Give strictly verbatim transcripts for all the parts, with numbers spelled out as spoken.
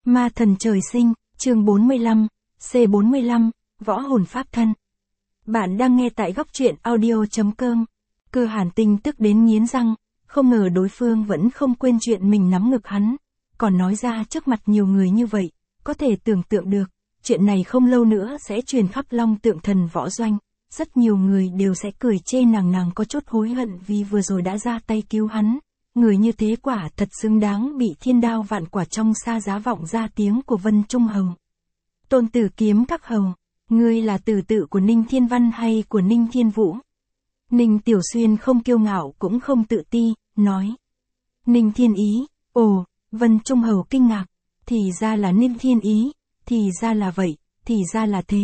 Ma thần trời sinh, chương bốn mươi lăm, C bốn mươi lăm, võ hồn pháp thân. Bạn đang nghe tại góc truyện audio chấm com. Cơ Hàn Tinh tức đến nghiến răng, không ngờ đối phương vẫn không quên chuyện mình nắm ngực hắn, còn nói ra trước mặt nhiều người như vậy, có thể tưởng tượng được, chuyện này không lâu nữa sẽ truyền khắp Long Tượng Thần võ doanh, rất nhiều người đều sẽ cười chê nàng nàng có chút hối hận vì vừa rồi đã ra tay cứu hắn. Người như thế quả thật xứng đáng bị thiên đao vạn quả trong xa giá vọng ra tiếng của Vân Trung Hầu. Tôn Tử Kiếm Các Hầu, ngươi là tử tự của Ninh Thiên Văn hay của Ninh Thiên Vũ? Ninh Tiểu Xuyên không kiêu ngạo cũng không tự ti, nói. Ninh Thiên Ý, ồ, Vân Trung Hầu kinh ngạc, thì ra là Ninh Thiên Ý, thì ra là vậy, thì ra là thế.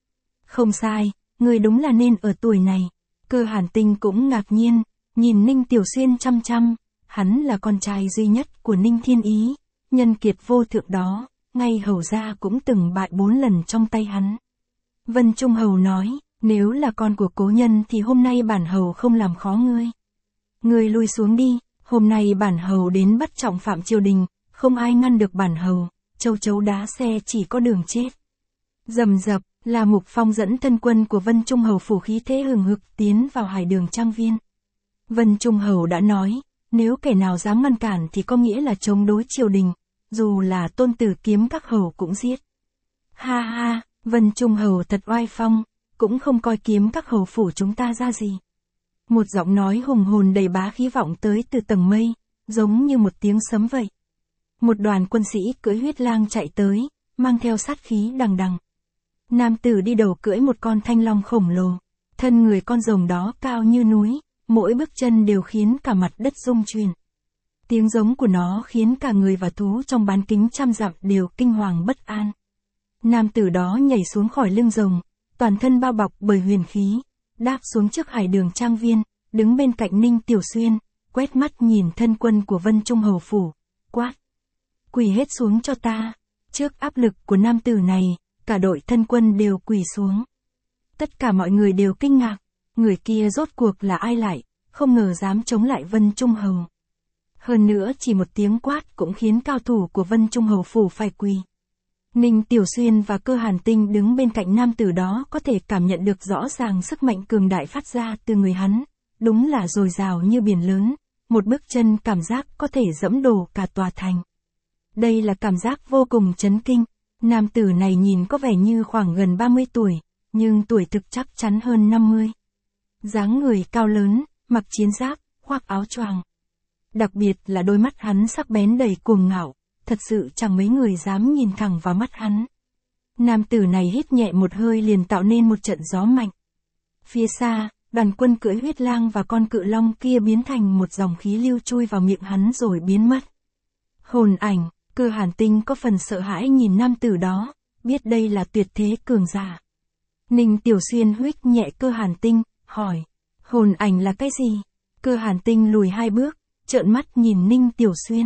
Không sai, ngươi đúng là nên ở tuổi này. Cơ Hàn Tinh cũng ngạc nhiên, nhìn Ninh Tiểu Xuyên chăm chăm. Hắn là con trai duy nhất của Ninh Thiên Ý, nhân kiệt vô thượng đó, ngay hầu gia cũng từng bại bốn lần trong tay hắn. Vân Trung Hầu nói, nếu là con của cố nhân thì hôm nay bản hầu không làm khó ngươi. Ngươi lui xuống đi, hôm nay bản hầu đến bắt trọng phạm triều đình, không ai ngăn được bản hầu, châu chấu đá xe chỉ có đường chết. Rầm rập, là Mục Phong dẫn thân quân của Vân Trung Hầu phủ khí thế hừng hực tiến vào hải đường trang viên. Vân Trung Hầu đã nói, nếu kẻ nào dám ngăn cản thì có nghĩa là chống đối triều đình, dù là Tôn Tử Kiếm Các Hầu cũng giết. Ha ha, Vân Trung Hầu thật oai phong, cũng không coi Kiếm Các Hầu phủ chúng ta ra gì. Một giọng nói hùng hồn đầy bá khí vọng tới từ tầng mây, giống như một tiếng sấm vậy. Một đoàn quân sĩ cưỡi huyết lang chạy tới, mang theo sát khí đằng đằng. Nam tử đi đầu cưỡi một con thanh long khổng lồ, thân người con rồng đó cao như núi. Mỗi bước chân đều khiến cả mặt đất rung chuyển. Tiếng giống của nó khiến cả người và thú trong bán kính trăm dặm đều kinh hoàng bất an. Nam tử đó nhảy xuống khỏi lưng rồng, toàn thân bao bọc bởi huyền khí, đáp xuống trước hải đường trang viên, đứng bên cạnh Ninh Tiểu Xuyên, quét mắt nhìn thân quân của Vân Trung Hầu phủ, quát. Quỳ hết xuống cho ta. Trước áp lực của nam tử này, cả đội thân quân đều quỳ xuống. Tất cả mọi người đều kinh ngạc. Người kia rốt cuộc là ai lại, không ngờ dám chống lại Vân Trung Hầu. Hơn nữa chỉ một tiếng quát cũng khiến cao thủ của Vân Trung Hầu phủ phải quỳ. Ninh Tiểu Xuyên và Cơ Hàn Tinh đứng bên cạnh nam tử đó có thể cảm nhận được rõ ràng sức mạnh cường đại phát ra từ người hắn, đúng là dồi dào như biển lớn, một bước chân cảm giác có thể dẫm đổ cả tòa thành. Đây là cảm giác vô cùng chấn kinh, nam tử này nhìn có vẻ như khoảng gần ba mươi tuổi, nhưng tuổi thực chắc chắn hơn năm mươi. Dáng người cao lớn, mặc chiến giáp, khoác áo choàng. Đặc biệt là đôi mắt hắn sắc bén đầy cuồng ngạo, thật sự chẳng mấy người dám nhìn thẳng vào mắt hắn. Nam tử này hít nhẹ một hơi liền tạo nên một trận gió mạnh. Phía xa, đoàn quân cưỡi huyết lang và con cự long kia biến thành một dòng khí lưu chui vào miệng hắn rồi biến mất. Hồn ảnh, Cơ Hàn Tinh có phần sợ hãi nhìn nam tử đó, biết đây là tuyệt thế cường giả. Ninh Tiểu Xuyên huých nhẹ Cơ Hàn Tinh, hỏi, hồn ảnh là cái gì? Cơ Hàn Tinh lùi hai bước, trợn mắt nhìn Ninh Tiểu Xuyên.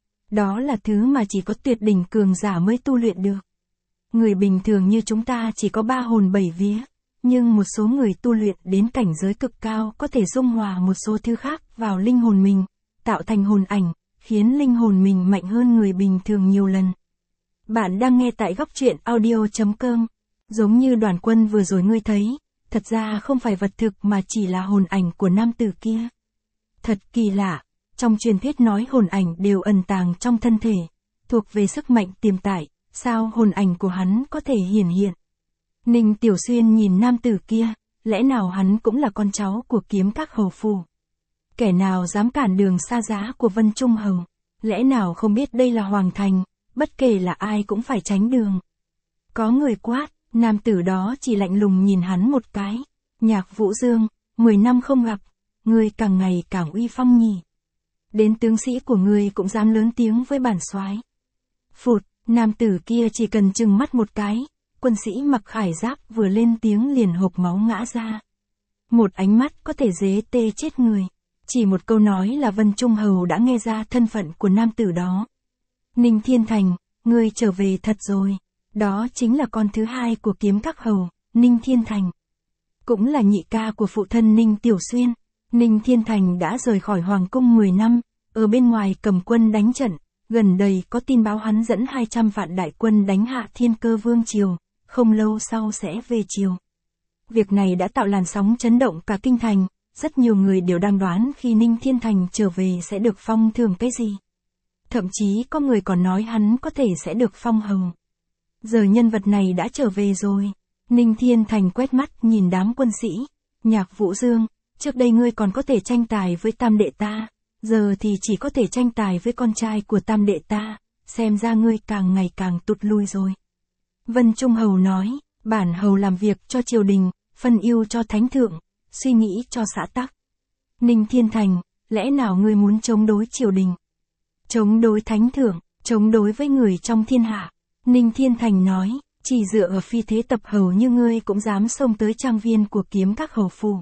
Đó là thứ mà chỉ có tuyệt đỉnh cường giả mới tu luyện được. Người bình thường như chúng ta chỉ có ba hồn bảy vía, nhưng một số người tu luyện đến cảnh giới cực cao có thể dung hòa một số thứ khác vào linh hồn mình, tạo thành hồn ảnh, khiến linh hồn mình mạnh hơn người bình thường nhiều lần. Bạn đang nghe tại góc truyện audio chấm com. Giống như đoàn quân vừa rồi ngươi thấy, thật ra không phải vật thực mà chỉ là hồn ảnh của nam tử kia. Thật kỳ lạ, trong truyền thuyết nói hồn ảnh đều ẩn tàng trong thân thể, thuộc về sức mạnh tiềm tải, sao hồn ảnh của hắn có thể hiển hiện. Ninh Tiểu Xuyên nhìn nam tử kia, lẽ nào hắn cũng là con cháu của Kiếm Các Hầu phủ? Kẻ nào dám cản đường xa giá của Vân Trung Hầu, lẽ nào không biết đây là hoàng thành, bất kể là ai cũng phải tránh đường. Có người quát. Nam tử đó chỉ lạnh lùng nhìn hắn một cái. Nhạc Vũ Dương, mười năm không gặp, ngươi càng ngày càng uy phong nhỉ. Đến tướng sĩ của ngươi cũng dám lớn tiếng với bản soái. Phụt, nam tử kia chỉ cần chừng mắt một cái, quân sĩ mặc khải giáp vừa lên tiếng liền hộc máu ngã ra. Một ánh mắt có thể dế tê chết người. Chỉ một câu nói là Vân Trung Hầu đã nghe ra thân phận của nam tử đó. Ninh Thiên Thành, ngươi trở về thật rồi. Đó chính là con thứ hai của Kiếm Các Hầu, Ninh Thiên Thành. Cũng là nhị ca của phụ thân Ninh Tiểu Xuyên. Ninh Thiên Thành đã rời khỏi Hoàng cung mười năm, ở bên ngoài cầm quân đánh trận, Gần đây có tin báo hắn dẫn hai trăm vạn đại quân đánh hạ Thiên Cơ Vương triều, không lâu sau sẽ về triều. Việc này đã tạo làn sóng chấn động cả kinh thành, rất nhiều người đều đang đoán khi Ninh Thiên Thành trở về sẽ được phong thưởng cái gì. Thậm chí có người còn nói hắn có thể sẽ được phong hầu. Giờ nhân vật này đã trở về rồi. Ninh Thiên Thành quét mắt nhìn đám quân sĩ. Nhạc Vũ Dương, trước đây ngươi còn có thể tranh tài với tam đệ ta, giờ thì chỉ có thể tranh tài với con trai của tam đệ ta, xem ra ngươi càng ngày càng tụt lui rồi. Vân Trung Hầu nói, bản hầu làm việc cho triều đình, phân ưu cho thánh thượng, suy nghĩ cho xã tắc. Ninh Thiên Thành, lẽ nào ngươi muốn chống đối triều đình? Chống đối thánh thượng, chống đối với người trong thiên hạ. Ninh Thiên Thành nói, chỉ dựa ở phi thế tập hầu như ngươi cũng dám xông tới trang viên của Kiếm Các hầu phủ.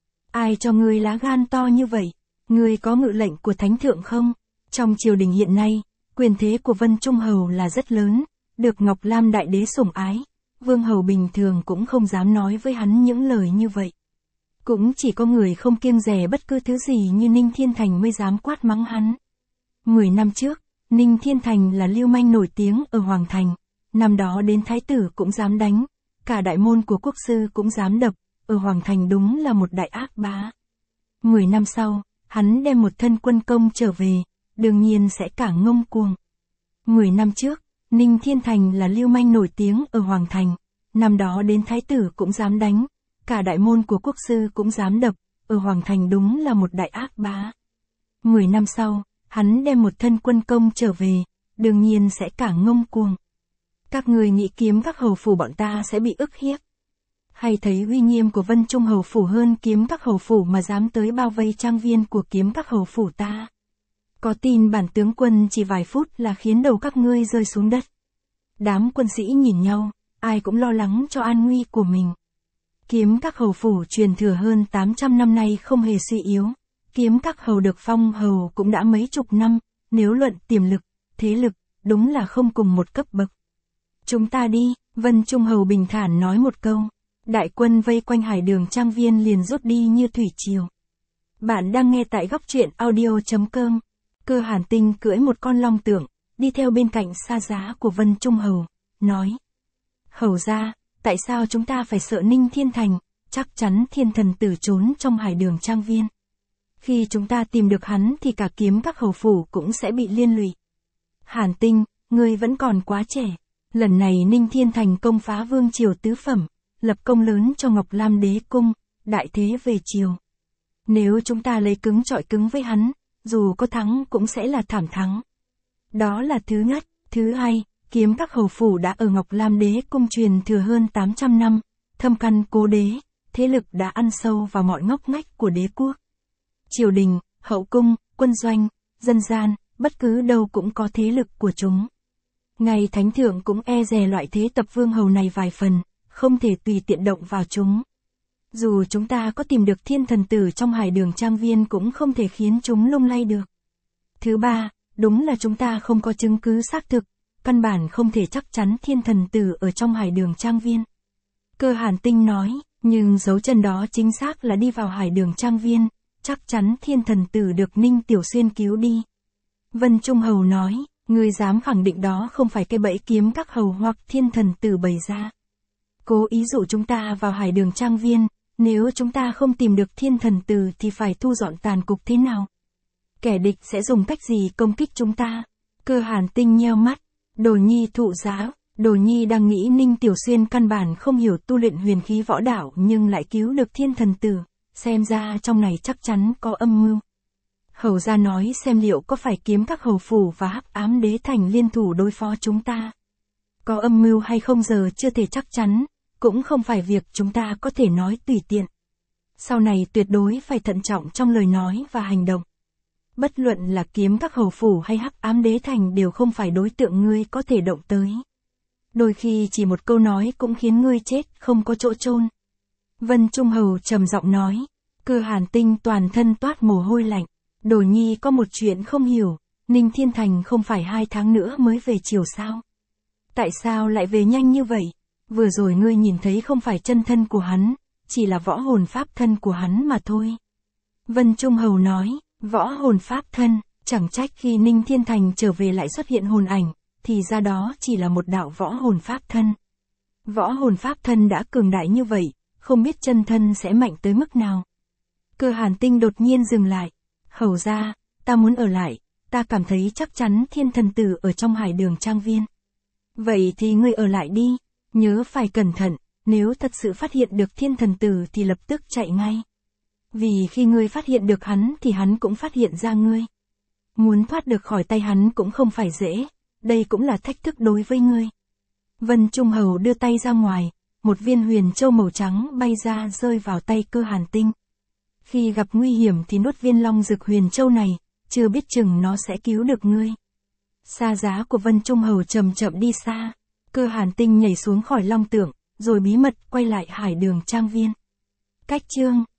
Ai cho ngươi lá gan to như vậy? Ngươi có ngự lệnh của thánh thượng không? Trong triều đình hiện nay, quyền thế của Vân Trung Hầu là rất lớn, được Ngọc Lam đại đế sủng ái. Vương hầu bình thường cũng không dám nói với hắn những lời như vậy. Cũng chỉ có người không kiêng dè bất cứ thứ gì như Ninh Thiên Thành mới dám quát mắng hắn. Mười năm trước, Ninh Thiên Thành là lưu manh nổi tiếng ở Hoàng Thành. Năm đó đến thái tử cũng dám đánh, cả đại môn của quốc sư cũng dám đập, ở Hoàng Thành đúng là một đại ác bá. Mười năm sau, hắn đem một thân quân công trở về, đương nhiên sẽ cả ngông cuồng. Mười năm trước, Ninh Thiên Thành là lưu manh nổi tiếng ở Hoàng Thành. Năm đó đến thái tử cũng dám đánh, cả đại môn của quốc sư cũng dám đập, ở Hoàng Thành đúng là một đại ác bá. Mười năm sau, hắn đem một thân quân công trở về, đương nhiên sẽ cả ngông cuồng. Các người nghĩ Kiếm Các hầu phủ bọn ta sẽ bị ức hiếp? Hay thấy uy nghiêm của Vân Trung hầu phủ hơn Kiếm Các hầu phủ mà dám tới bao vây trang viên của Kiếm Các hầu phủ ta? Có tin bản tướng quân chỉ vài phút là khiến đầu các ngươi rơi xuống đất. Đám quân sĩ nhìn nhau, ai cũng lo lắng cho an nguy của mình. Kiếm Các hầu phủ truyền thừa hơn tám trăm năm nay không hề suy yếu. Kiếm Các hầu được phong hầu cũng đã mấy chục năm, nếu luận tiềm lực, thế lực, đúng là không cùng một cấp bậc. Chúng ta đi, Vân Trung hầu bình thản nói một câu. Đại quân vây quanh hải đường trang viên liền rút đi như thủy triều. Bạn đang nghe tại góc truyện audio chấm com. Cơ Hàn Tinh cưỡi một con long tượng, đi theo bên cạnh xa giá của Vân Trung hầu, nói. Hầu ra, tại sao chúng ta phải sợ Ninh Thiên Thành, chắc chắn thiên thần tử trốn trong hải đường trang viên. Khi chúng ta tìm được hắn thì cả Kiếm Các hầu phủ cũng sẽ bị liên lụy. Hàn Tinh, ngươi vẫn còn quá trẻ. Lần này Ninh Thiên Thành công phá vương triều tứ phẩm, lập công lớn cho Ngọc Lam đế cung, đại thế về triều. Nếu chúng ta lấy cứng chọi cứng với hắn, dù có thắng cũng sẽ là thảm thắng. Đó là thứ nhất. Thứ hai, Kiếm Các hầu phủ đã ở Ngọc Lam đế cung truyền thừa hơn tám trăm năm, thâm căn cố đế, thế lực đã ăn sâu vào mọi ngóc ngách của đế quốc. Triều đình, hậu cung, quân doanh, dân gian, bất cứ đâu cũng có thế lực của chúng. Ngay thánh thượng cũng e dè loại thế tập vương hầu này vài phần, không thể tùy tiện động vào chúng. Dù chúng ta có tìm được thiên thần tử trong hải đường trang viên cũng không thể khiến chúng lung lay được. Thứ ba, đúng là chúng ta không có chứng cứ xác thực, căn bản không thể chắc chắn thiên thần tử ở trong hải đường trang viên. Cơ Hàn Tinh nói, nhưng dấu chân đó chính xác là đi vào hải đường trang viên, chắc chắn thiên thần tử được Ninh Tiểu Xuyên cứu đi. Vân Trung hầu nói, ngươi dám khẳng định đó không phải cái bẫy Kiếm Các hầu hoặc thiên thần tử bày ra. Cố ý dụ chúng ta vào hải đường trang viên, nếu chúng ta không tìm được thiên thần tử thì phải thu dọn tàn cục thế nào? Kẻ địch sẽ dùng cách gì công kích chúng ta? Cơ Hàn Tinh nheo mắt, Đồ Nhi thụ giáo, Đồ Nhi đang nghĩ Ninh Tiểu Xuyên căn bản không hiểu tu luyện huyền khí võ đạo nhưng lại cứu được thiên thần tử, xem ra trong này chắc chắn có âm mưu. Hầu ra nói xem liệu có phải Kiếm Các hầu phủ và Hắc Ám Đế Thành liên thủ đối phó chúng ta. Có âm mưu hay không giờ chưa thể chắc chắn, cũng không phải việc chúng ta có thể nói tùy tiện. Sau này tuyệt đối phải thận trọng trong lời nói và hành động. Bất luận là Kiếm Các hầu phủ hay Hắc Ám Đế Thành đều không phải đối tượng ngươi có thể động tới. Đôi khi chỉ một câu nói cũng khiến ngươi chết không có chỗ chôn. Vân Trung hầu trầm giọng nói. Cơ Hàn Tinh toàn thân toát mồ hôi lạnh. Đồ Nhi có một chuyện không hiểu, Ninh Thiên Thành không phải hai tháng nữa mới về triều sao? Tại sao lại về nhanh như vậy? Vừa rồi ngươi nhìn thấy không phải chân thân của hắn, chỉ là võ hồn pháp thân của hắn mà thôi. Vân Trung hầu nói, võ hồn pháp thân, Chẳng trách khi Ninh Thiên Thành trở về lại xuất hiện hồn ảnh, thì ra đó chỉ là một đạo võ hồn pháp thân. Võ hồn pháp thân đã cường đại như vậy, không biết chân thân sẽ mạnh tới mức nào. Cơ Hàn Tinh đột nhiên dừng lại. Hầu ra, ta muốn ở lại, ta cảm thấy chắc chắn thiên thần tử ở trong hải đường trang viên. Vậy thì ngươi ở lại đi, nhớ phải cẩn thận, nếu thật sự phát hiện được thiên thần tử thì lập tức chạy ngay. Vì khi ngươi phát hiện được hắn thì hắn cũng phát hiện ra ngươi. Muốn thoát được khỏi tay hắn cũng không phải dễ, đây cũng là thách thức đối với ngươi. Vân Trung Hầu đưa tay ra ngoài, một viên huyền châu màu trắng bay ra rơi vào tay Cơ Hàn Tinh. Khi gặp nguy hiểm thì nuốt viên long dược huyền châu này, chưa biết chừng nó sẽ cứu được ngươi. Xa giá của Vân Trung Hầu chậm chậm đi xa, Cơ Hàn Tinh nhảy xuống khỏi long tượng, rồi bí mật quay lại hải đường trang viên. Cách chương